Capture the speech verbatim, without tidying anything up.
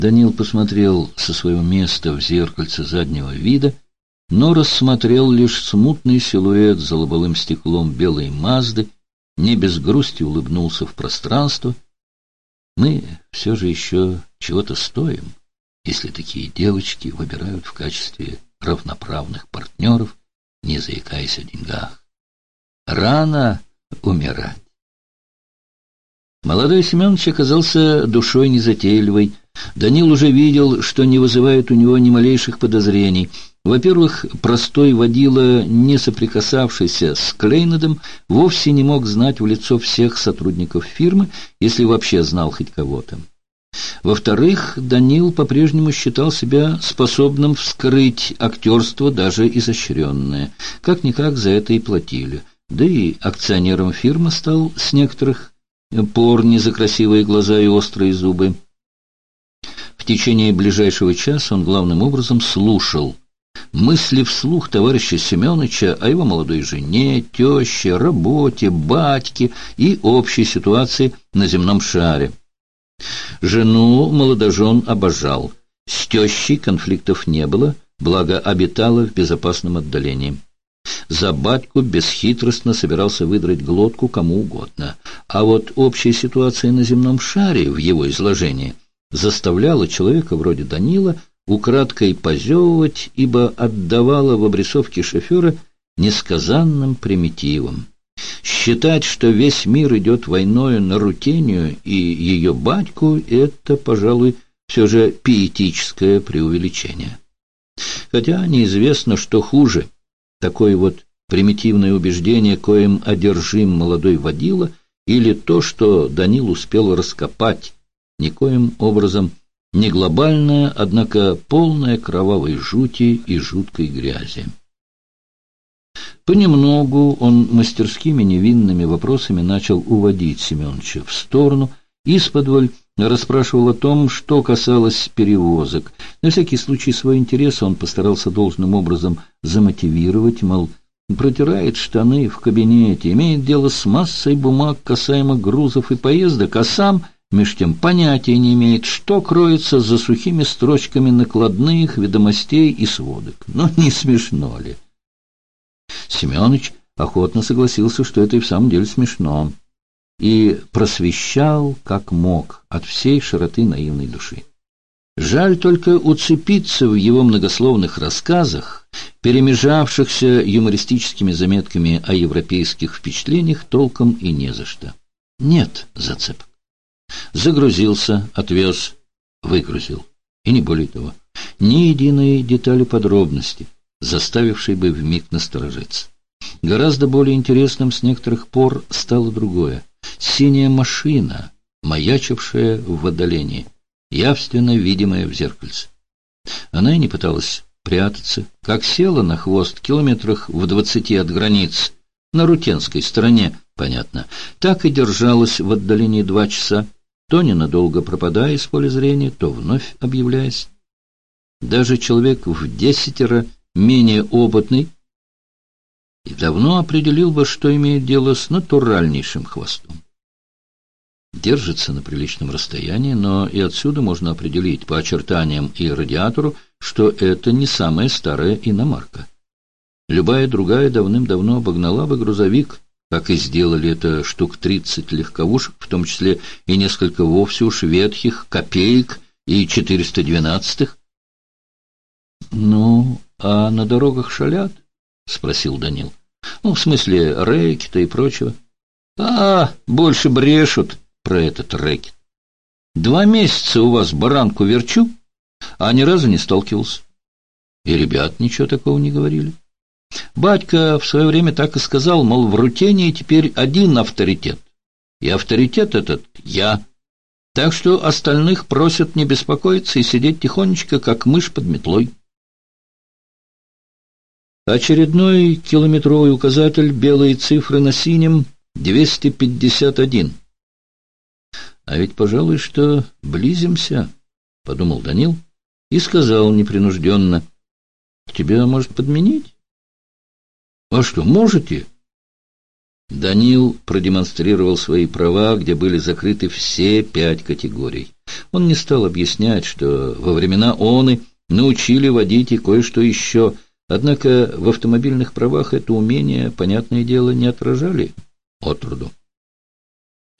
Данил посмотрел со своего места в зеркальце заднего вида, но рассмотрел лишь смутный силуэт за лобовым стеклом белой Мазды, не без грусти улыбнулся в пространство. Мы все же еще чего-то стоим, если такие девочки выбирают в качестве равноправных партнеров, не заикаясь о деньгах. Рано умирать. Молодой Семенович оказался душой незатейливой. Данил уже видел, что не вызывает у него ни малейших подозрений. Во-первых, простой водила, не соприкасавшийся с Клейнедом, вовсе не мог знать в лицо всех сотрудников фирмы, если вообще знал хоть кого-то. Во-вторых, Данил по-прежнему считал себя способным вскрыть актерство, даже изощренное. Как-никак за это и платили. Да и акционером фирмы стал с некоторых пор не за красивые глаза и острые зубы. В течение ближайшего часа он главным образом слушал мысли вслух товарища Семеновича о его молодой жене, теще, работе, батьке и общей ситуации на земном шаре. Жену молодожен обожал. С тещей конфликтов не было, благо обитала в безопасном отдалении. За батьку бесхитростно собирался выдрать глотку кому угодно. А вот общая ситуация на земном шаре в его изложении заставляла человека вроде Данила украдкой позевывать, ибо отдавала в обрисовке шофера несказанным примитивом. Считать, что весь мир идет войною на Рутению и ее батьку, это, пожалуй, все же пиетическое преувеличение. Хотя неизвестно, что хуже — такое вот примитивное убеждение, коим одержим молодой водила, или то, что Данил успел раскопать, никоим образом не глобальное, однако полное кровавой жути и жуткой грязи. Понемногу он мастерскими невинными вопросами начал уводить Семеновича в сторону, исподволь расспрашивал о том, что касалось перевозок. На всякий случай свой интерес он постарался должным образом замотивировать, мол, протирает штаны в кабинете, имеет дело с массой бумаг касаемо грузов и поездок, а сам меж тем понятия не имеет, что кроется за сухими строчками накладных, ведомостей и сводок. Ну, не смешно ли? Семенович охотно согласился, что это и в самом деле смешно, и просвещал как мог от всей широты наивной души. Жаль только уцепиться в его многословных рассказах, перемежавшихся юмористическими заметками о европейских впечатлениях, толком и не за что. Нет зацепок. Загрузился, отвез, выгрузил. И не более того. Ни единой детали подробности, заставившей бы вмиг насторожиться. Гораздо более интересным с некоторых пор стало другое. Синяя машина, маячившая в отдалении, явственно видимая в зеркальце. Она и не пыталась прятаться, как села на хвост километрах в двадцати от границ, на рутенской стороне, понятно, так и держалась в отдалении два часа, то ненадолго пропадая из поля зрения, то вновь объявляясь. Даже человек в десятеро менее опытный и давно определил бы, что имеет дело с натуральнейшим хвостом. Держится на приличном расстоянии, но и отсюда можно определить по очертаниям и радиатору, что это не самая старая иномарка. Любая другая давным-давно обогнала бы грузовик, как и сделали это штук тридцать легковушек, в том числе и несколько вовсе уж ветхих копеек и четыреста двенадцатых. — Ну, а на дорогах шалят? — спросил Данил. — Ну, в смысле рэкета и прочего. — А, больше брешут про этот рэкет. Два месяца у вас баранку верчу, а ни разу не сталкивался. И ребят ничего такого не говорили. Батька в свое время так и сказал, мол, в Рутении теперь один авторитет. И авторитет этот я. Так что остальных просят не беспокоиться и сидеть тихонечко, как мышь под метлой. Очередной километровый указатель, белые цифры на синем, двести пятьдесят один. А ведь, пожалуй, что близимся, — подумал Данил и сказал непринужденно. — Тебя, может, подменить? — А что, можете? Данил продемонстрировал свои права, где были закрыты все пять категорий. Он не стал объяснять, что во времена оны научили водить и кое-что еще, однако в автомобильных правах это умение, понятное дело, не отражали отроду.